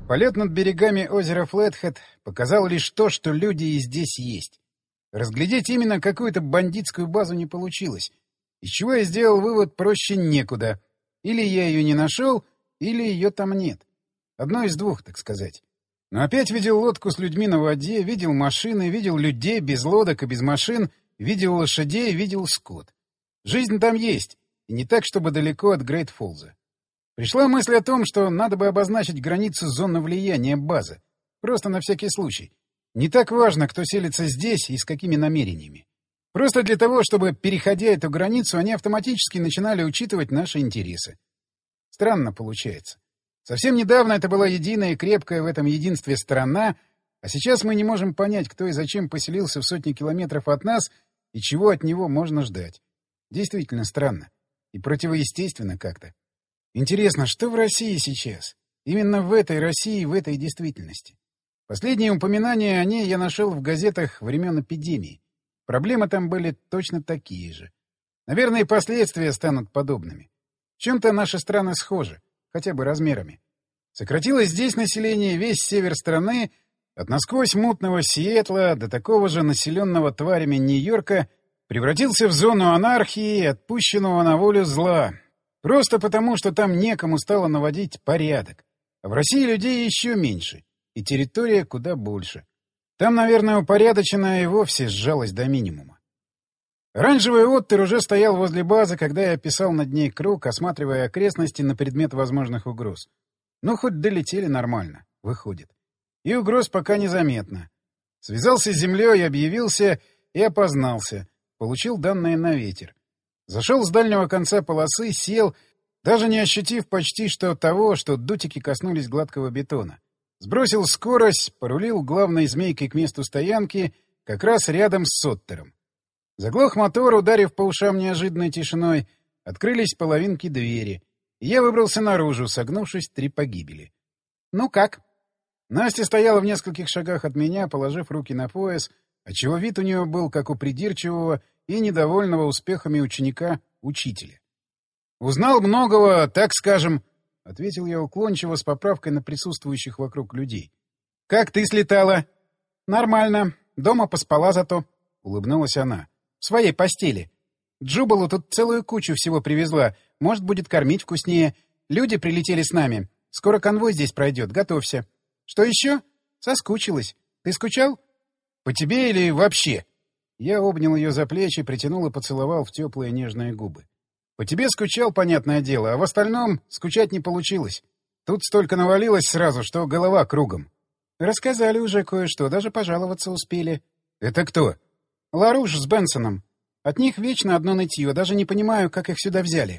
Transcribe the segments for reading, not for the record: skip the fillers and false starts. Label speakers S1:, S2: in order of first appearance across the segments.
S1: Полет над берегами озера Флетхед показал лишь то, что люди и здесь есть. Разглядеть именно какую-то бандитскую базу не получилось, из чего я сделал вывод: проще некуда. Или я ее не нашел, или ее там нет. Одно из двух, так сказать. Но опять видел лодку с людьми на воде, видел машины, видел людей без лодок и без машин, видел лошадей, видел скот. Жизнь там есть, и не так, чтобы далеко от Грейт-Фоллза. Пришла мысль о том, что надо бы обозначить границу зоны влияния базы. Просто на всякий случай. Не так важно, кто селится здесь и с какими намерениями. Просто для того, чтобы, переходя эту границу, они автоматически начинали учитывать наши интересы. Странно получается. Совсем недавно это была единая и крепкая в этом единстве страна, а сейчас мы не можем понять, кто и зачем поселился в сотни километров от нас и чего от него можно ждать. Действительно странно. И противоестественно как-то. Интересно, что в России сейчас? Именно в этой России, в этой действительности. Последние упоминания о ней я нашел в газетах времен эпидемии. Проблемы там были точно такие же. Наверное, и последствия станут подобными. В чем-то наши страны схожи, хотя бы размерами. Сократилось здесь население, весь север страны, от насквозь мутного Сиэтла до такого же населенного тварями Нью-Йорка, превратился в зону анархии, отпущенного на волю зла. Просто потому, что там некому стало наводить порядок. А в России людей еще меньше, и территория куда больше. Там, наверное, упорядоченная и вовсе сжалась до минимума. Оранжевый оттер уже стоял возле базы, когда я описал над ней круг, осматривая окрестности на предмет возможных угроз. Ну, хоть долетели нормально, выходит. И угроз пока незаметно. Связался с землей, объявился и опознался. Получил данные на ветер. Зашел с дальнего конца полосы, сел, даже не ощутив почти что того, что дутики коснулись гладкого бетона. Сбросил скорость, порулил главной змейкой к месту стоянки, как раз рядом с Соттером. Заглох мотор, ударив по ушам неожиданной тишиной, открылись половинки двери, и я выбрался наружу, согнувшись 3 погибели. «Ну как?» Настя стояла в нескольких шагах от меня, положив руки на пояс, отчего вид у нее был, как у придирчивого и недовольного успехами ученика учителя. «Узнал многого, так скажем», — ответил я уклончиво с поправкой на присутствующих вокруг людей. «Как ты слетала?» «Нормально. Дома поспала зато», — улыбнулась она. «В своей постели. Джубалу тут целую кучу всего привезла. Может, будет кормить вкуснее. Люди прилетели с нами. Скоро конвой здесь пройдет. Готовься. Что еще? Соскучилась. Ты скучал? По тебе или вообще?» Я обнял ее за плечи, притянул и поцеловал в теплые нежные губы. «По тебе скучал, понятное дело, а в остальном скучать не получилось. Тут столько навалилось сразу, что голова кругом». «Рассказали уже кое-что, даже пожаловаться успели». «Это кто?» «Ларуш с Бенсоном. От них вечно одно нытье, даже не понимаю, как их сюда взяли».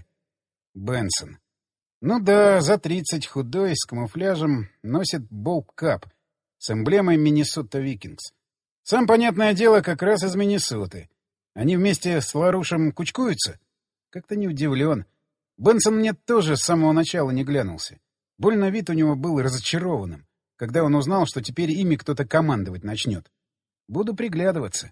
S1: Бенсон. Ну да, за 30, худой, с камуфляжем, носит болт-кап с эмблемой Миннесота Викингс. Сам, понятное дело, как раз из Миннесоты. Они вместе с Ларушем кучкуются? Как-то не удивлен. Бенсон мне тоже с самого начала не глянулся. Больно вид у него был разочарованным, когда он узнал, что теперь ими кто-то командовать начнет. Буду приглядываться.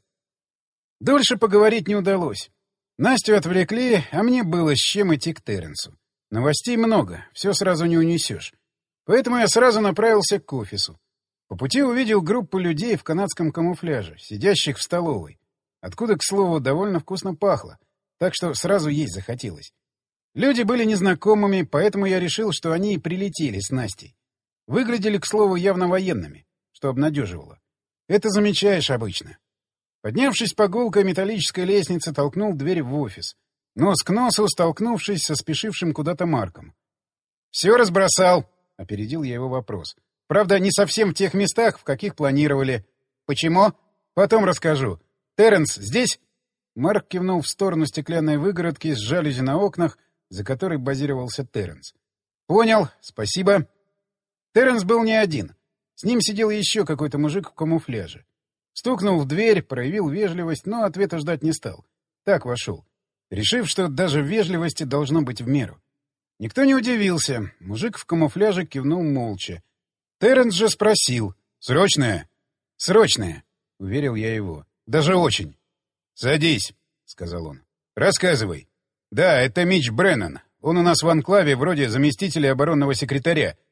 S1: Дольше поговорить не удалось. Настю отвлекли, а мне было с чем идти к Терренсу. Новостей много, все сразу не унесешь. Поэтому я сразу направился к офису. По пути увидел группу людей в канадском камуфляже, сидящих в столовой, откуда, к слову, довольно вкусно пахло, так что сразу есть захотелось. Люди были незнакомыми, поэтому я решил, что они и прилетели с Настей. Выглядели, к слову, явно военными, что обнадеживало. Это замечаешь обычно. Поднявшись по гулкой металлической лестнице, толкнул дверь в офис, нос к носу столкнувшись со спешившим куда-то Марком. «Все разбросал», — опередил я его вопрос. «Правда, не совсем в тех местах, в каких планировали». «Почему?» «Потом расскажу. Терренс здесь?» Марк кивнул в сторону стеклянной выгородки с жалюзи на окнах, за которой базировался Терренс. «Понял. Спасибо». Терренс был не один. С ним сидел еще какой-то мужик в камуфляже. Стукнул в дверь, проявил вежливость, но ответа ждать не стал. Так вошел, решив, что даже в вежливости должно быть в меру. Никто не удивился. Мужик в камуфляже кивнул молча. Терренс же спросил. «Срочное?» «Срочное», — уверил я его. «Даже очень». «Садись», — сказал он. «Рассказывай». «Да, это Митч Бреннан. Он у нас в анклаве вроде заместителя оборонного секретаря».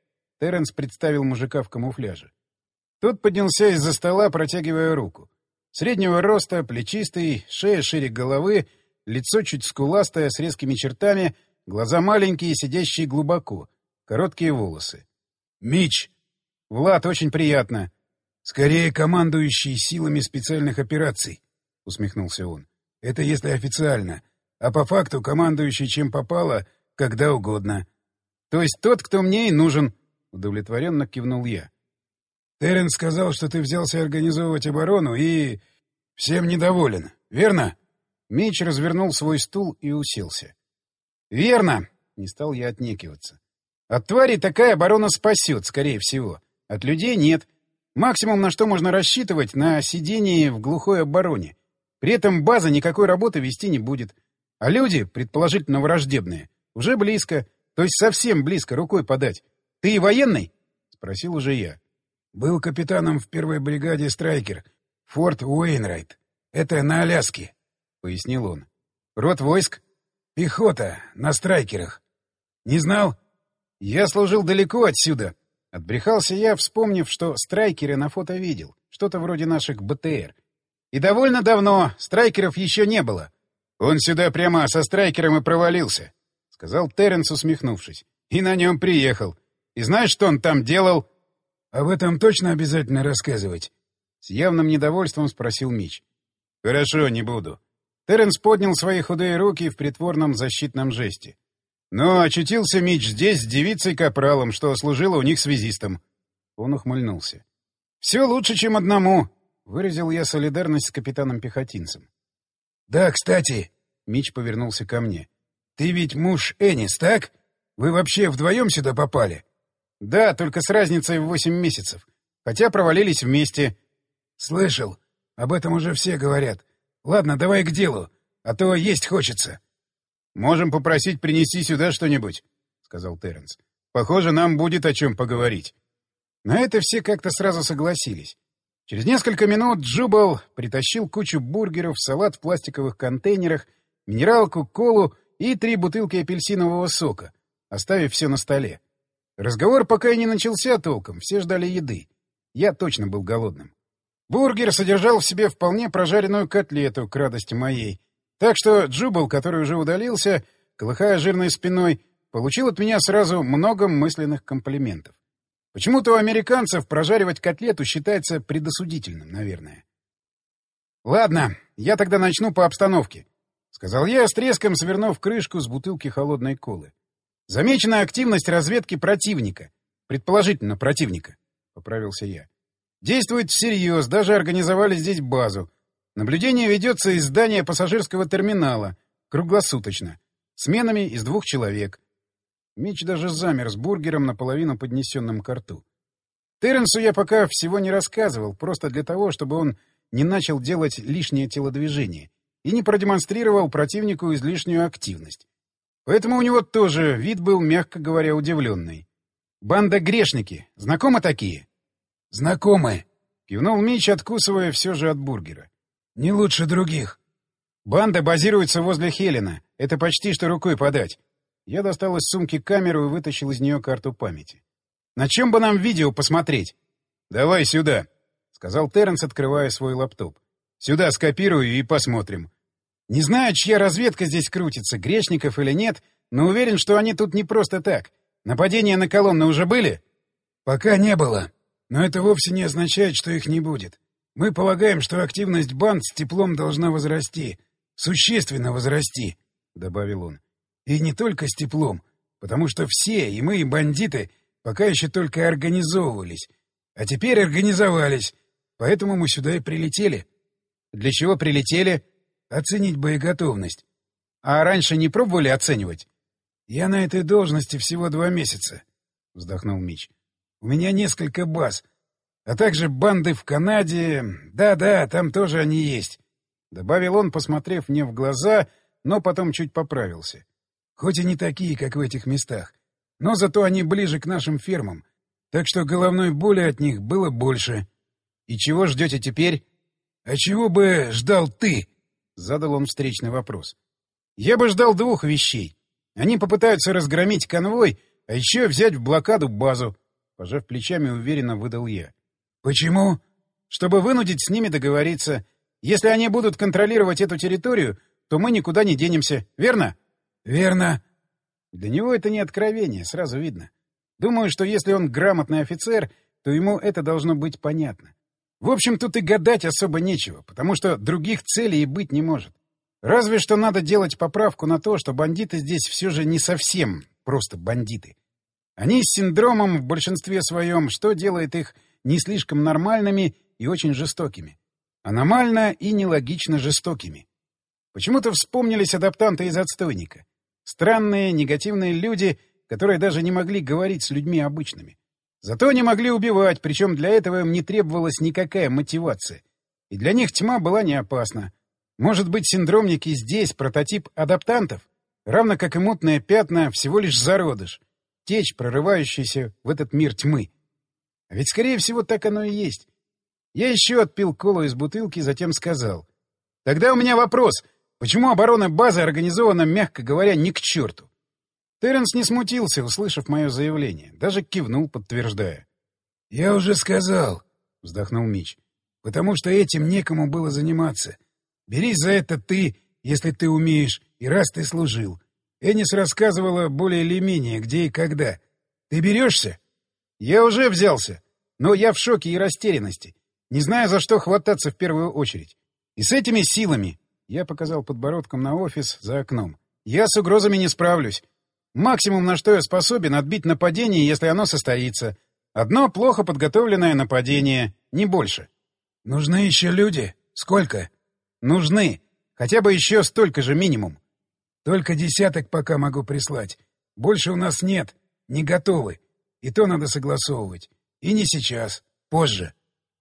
S1: Терренс представил мужика в камуфляже. Тот поднялся из-за стола, протягивая руку. Среднего роста, плечистый, шея шире головы, лицо чуть скуластое, с резкими чертами, глаза маленькие, сидящие глубоко, короткие волосы. «Мич!» «Влад, очень приятно!»
S2: «Скорее командующий силами специальных операций», — усмехнулся он. «Это если официально. А по факту командующий чем попало, когда угодно».
S1: «То есть тот, кто мне и нужен», — удовлетворенно кивнул я.
S2: «Терренс сказал, что ты взялся организовывать оборону и... всем недоволен, верно?»
S1: Меч развернул свой стул и уселся. «Верно!» — не стал я отнекиваться. «От тварей такая оборона спасет, скорее всего. От людей нет. Максимум, на что можно рассчитывать, на сидение в глухой обороне. При этом база никакой работы вести не будет. А люди, предположительно враждебные, уже близко, то есть совсем близко, рукой подать. Ты и военный?» — спросил уже я.
S2: «Был капитаном в первой бригаде «Страйкер», форт Уэйнрайт. Это на Аляске», — пояснил он.
S1: «Род войск?»
S2: «Пехота, на «Страйкерах». Не знал?»
S1: «Я служил далеко отсюда». Отбрехался я, вспомнив, что «Страйкеры» на фото видел. Что-то вроде наших БТР. И довольно давно. «Страйкеров» еще не было. «Он сюда прямо со «Страйкером» и провалился», — сказал Терренс, усмехнувшись. «И на нем приехал. И знаешь, что он там делал?»
S2: «Об этом точно обязательно рассказывать?»
S1: С явным недовольством спросил Мич. «Хорошо, не буду». Терренс поднял свои худые руки в притворном защитном жесте. Но очутился Мич здесь с девицей-капралом, что служила у них связистом. Он ухмыльнулся. «Все лучше, чем одному», — выразил я солидарность с капитаном-пехотинцем.
S2: «Да, кстати», —
S1: Мич повернулся ко мне.
S2: «Ты ведь муж Энис, так? Вы вообще вдвоем сюда попали?»
S1: «Да, только с разницей в 8 месяцев. Хотя провалились вместе».
S2: «Слышал. Об этом уже все говорят. Ладно, давай к делу, а то есть хочется».
S1: «Можем попросить принести сюда что-нибудь», — сказал Терренс. «Похоже, нам будет о чем поговорить». На это все как-то сразу согласились. Через несколько минут Джубал притащил кучу бургеров, салат в пластиковых контейнерах, минералку, колу и 3 бутылки апельсинового сока, оставив все на столе. Разговор пока и не начался толком, все ждали еды. Я точно был голодным. Бургер содержал в себе вполне прожаренную котлету, к радости моей. Так что Джубал, который уже удалился, колыхая жирной спиной, получил от меня сразу много мысленных комплиментов. Почему-то у американцев прожаривать котлету считается предосудительным, наверное. «Ладно, я тогда начну по обстановке», — сказал я, с треском свернув крышку с бутылки холодной колы. «Замечена активность разведки противника. Предположительно, противника», — поправился я. «Действует всерьез, даже организовали здесь базу. Наблюдение ведется из здания пассажирского терминала, круглосуточно, сменами из 2 человек». Мич даже замер с бургером, наполовину поднесенным ко рту. Терренсу я пока всего не рассказывал, просто для того, чтобы он не начал делать лишнее телодвижение и не продемонстрировал противнику излишнюю активность. Поэтому у него тоже вид был, мягко говоря, удивленный. «Банда грешники. Знакомы такие?»
S2: «Знакомы»,
S1: — кивнул Мич, откусывая все же от бургера.
S2: «Не лучше других».
S1: «Банда базируется возле Хелена. Это почти что рукой подать». Я достал из сумки камеру и вытащил из нее карту памяти. «На чем бы нам видео посмотреть?» «Давай сюда», — сказал Терренс, открывая свой лаптоп. «Сюда скопирую и посмотрим. Не знаю, чья разведка здесь крутится, грешников или нет, но уверен, что они тут не просто так. Нападения на колонны уже были?»
S2: «Пока не было. Но это вовсе не означает, что их не будет. Мы полагаем, что активность банд с теплом должна возрасти. Существенно возрасти», — добавил он. «И не только с теплом, потому что все, и мы, и бандиты, пока еще только организовывались. А теперь организовались, поэтому мы сюда и прилетели».
S1: «Для чего прилетели?»
S2: «Оценить боеготовность».
S1: «А раньше не пробовали оценивать?»
S2: «Я на этой должности всего 2 месяца», — вздохнул Мич. «У меня несколько баз, а также банды в Канаде. Да-да, там тоже они есть», — добавил он, посмотрев мне в глаза, но потом чуть поправился. «Хоть и не такие, как в этих местах, но зато они ближе к нашим фермам, так что головной боли от них было больше». «И чего ждете теперь?» «А чего бы ждал ты?» — задал он встречный вопрос. «Я бы ждал 2 вещей. Они попытаются разгромить конвой, а еще взять в блокаду базу», —
S1: Пожав плечами, уверенно выдал я.
S2: Почему?
S1: Чтобы вынудить с ними договориться. Если они будут контролировать эту территорию, то мы никуда не денемся. Верно?
S2: Верно.
S1: Для него это не откровение, сразу видно. Думаю, что если он грамотный офицер, то ему это должно быть понятно. В общем, тут и гадать особо нечего, потому что других целей и быть не может. Разве что надо делать поправку на то, что бандиты здесь все же не совсем просто бандиты. Они с синдромом в большинстве своем, что делает их не слишком нормальными и очень жестокими. Аномально и нелогично жестокими. Почему-то вспомнились адаптанты из «Отстойника». Странные, негативные люди, которые даже не могли говорить с людьми обычными. Зато они могли убивать, причем для этого им не требовалась никакая мотивация. И для них тьма была не опасна. Может быть, синдромники здесь прототип адаптантов? Равно как и мутные пятна, всего лишь зародыш. Течь, прорывающаяся в этот мир тьмы. А ведь, скорее всего, так оно и есть. Я еще отпил колу из бутылки, затем сказал. Тогда у меня вопрос. Почему оборона базы организована, мягко говоря, ни к черту? Терренс не смутился, услышав мое заявление. Даже кивнул, подтверждая.
S2: — Я уже сказал, — вздохнул Мич. — Потому что этим некому было заниматься. Берись за это ты, если ты умеешь, и раз ты служил. Энис рассказывала более или менее, где и когда. Ты берешься?
S1: — Я уже взялся. Но я в шоке и растерянности. Не знаю, за что хвататься в первую очередь. И с этими силами, я показал подбородком на офис за окном, я с угрозами не справлюсь. Максимум, на что я способен, отбить нападение, если оно состоится. Одно плохо подготовленное нападение, не больше.
S2: — Нужны еще люди? Сколько?
S1: — Нужны. Хотя бы еще столько же минимум.
S2: — Только десяток пока могу прислать. Больше у нас нет. Не готовы. И то надо согласовывать. И не сейчас. Позже.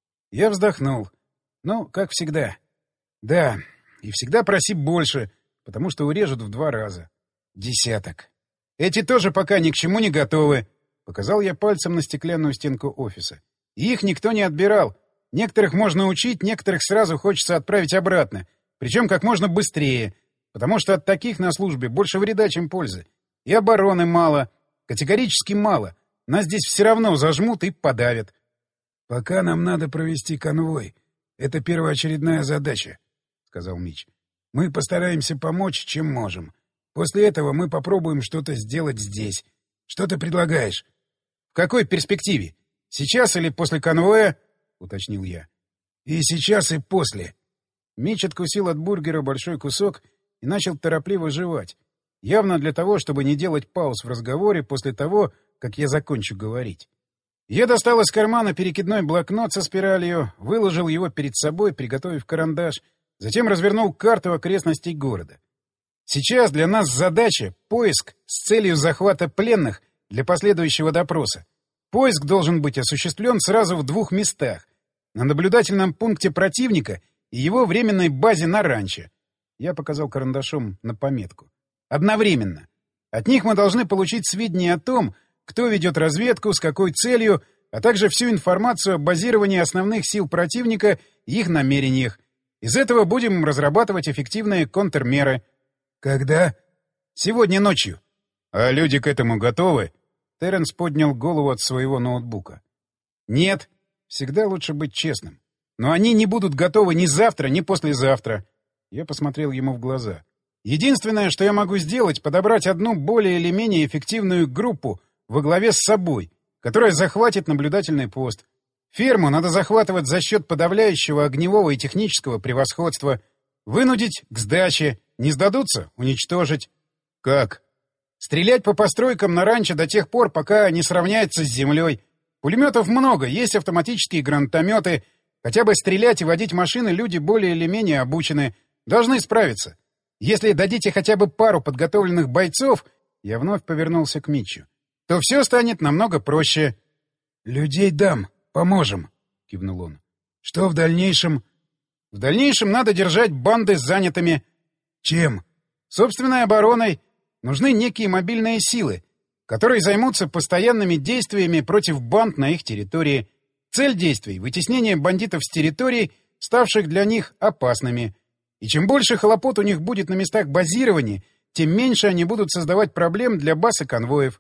S1: Я вздохнул. Ну, как всегда. Да, и всегда проси больше, потому что урежут в 2 раза. Десяток. Эти тоже пока ни к чему не готовы. Показал я пальцем на стеклянную стенку офиса. И их никто не отбирал. Некоторых можно учить, некоторых сразу хочется отправить обратно. Причем как можно быстрее. Потому что от таких на службе больше вреда, чем пользы. И обороны мало. Категорически мало. Нас здесь все равно зажмут и подавят.
S2: — Пока нам надо провести конвой. Это первоочередная задача, — сказал Мич. — Мы постараемся помочь, чем можем. После этого мы попробуем что-то сделать здесь. Что ты предлагаешь?
S1: — В какой перспективе? Сейчас или после конвоя? — уточнил я.
S2: — И сейчас, и после.
S1: Мич откусил от бургера большой кусок и начал торопливо жевать. Явно для того, чтобы не делать пауз в разговоре после того, как я закончу говорить. Я достал из кармана перекидной блокнот со спиралью, выложил его перед собой, приготовив карандаш, затем развернул карту окрестностей города. Сейчас для нас задача — поиск с целью захвата пленных для последующего допроса. Поиск должен быть осуществлен сразу в 2 местах. На наблюдательном пункте противника и его временной базе на ранчо. Я показал карандашом на пометку. Одновременно. От них мы должны получить сведения о том, кто ведет разведку, с какой целью, а также всю информацию о базировании основных сил противника и их намерениях. Из этого будем разрабатывать эффективные контрмеры.
S2: Когда?
S1: Сегодня ночью. А люди к этому готовы? Терренс поднял голову от своего ноутбука. Нет. Всегда лучше быть честным. Но они не будут готовы ни завтра, ни послезавтра. Я посмотрел ему в глаза. Единственное, что я могу сделать, подобрать одну более или менее эффективную группу во главе с собой, которая захватит наблюдательный пост. Ферму надо захватывать за счет подавляющего огневого и технического превосходства. Вынудить к сдаче. Не сдадутся — уничтожить. Как? Стрелять по постройкам на ранчо до тех пор, пока не сравняется с землей. Пулеметов много, есть автоматические гранатометы. Хотя бы стрелять и водить машины люди более или менее обучены. Должны справиться. Если дадите хотя бы пару подготовленных бойцов, я вновь повернулся к Митчу, то все станет намного проще.
S2: — Людей дам, поможем, — кивнул он. — Что в дальнейшем?
S1: — В дальнейшем надо держать банды занятыми.
S2: — Чем?
S1: — Собственной обороной. Нужны некие мобильные силы, которые займутся постоянными действиями против банд на их территории. Цель действий — вытеснение бандитов с территорий, ставших для них опасными. И чем больше хлопот у них будет на местах базирования, тем меньше они будут создавать проблем для баз и конвоев.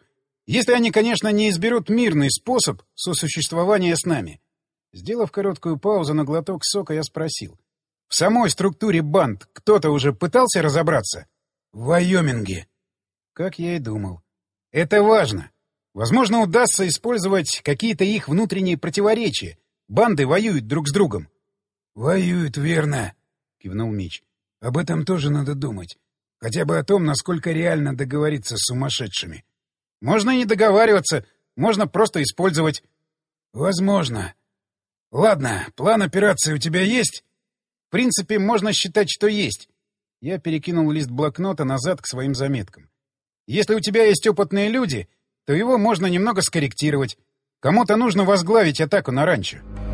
S1: Если они, конечно, не изберут мирный способ сосуществования с нами. Сделав короткую паузу на глоток сока, я спросил. В самой структуре банд кто-то уже пытался разобраться?
S2: В Вайоминге.
S1: Как я и думал. Это важно. Возможно, удастся использовать какие-то их внутренние противоречия. Банды воюют друг с другом.
S2: — Воюют, верно, — кивнул Мич. — Об этом тоже надо думать. Хотя бы о том, насколько реально договориться с сумасшедшими.
S1: Можно и не договариваться, можно просто использовать.
S2: — Возможно. Ладно, план операции у тебя есть?
S1: В принципе, можно считать, что есть. Я перекинул лист блокнота назад к своим заметкам. Если у тебя есть опытные люди, то его можно немного скорректировать. Кому-то нужно возглавить атаку на ранчо.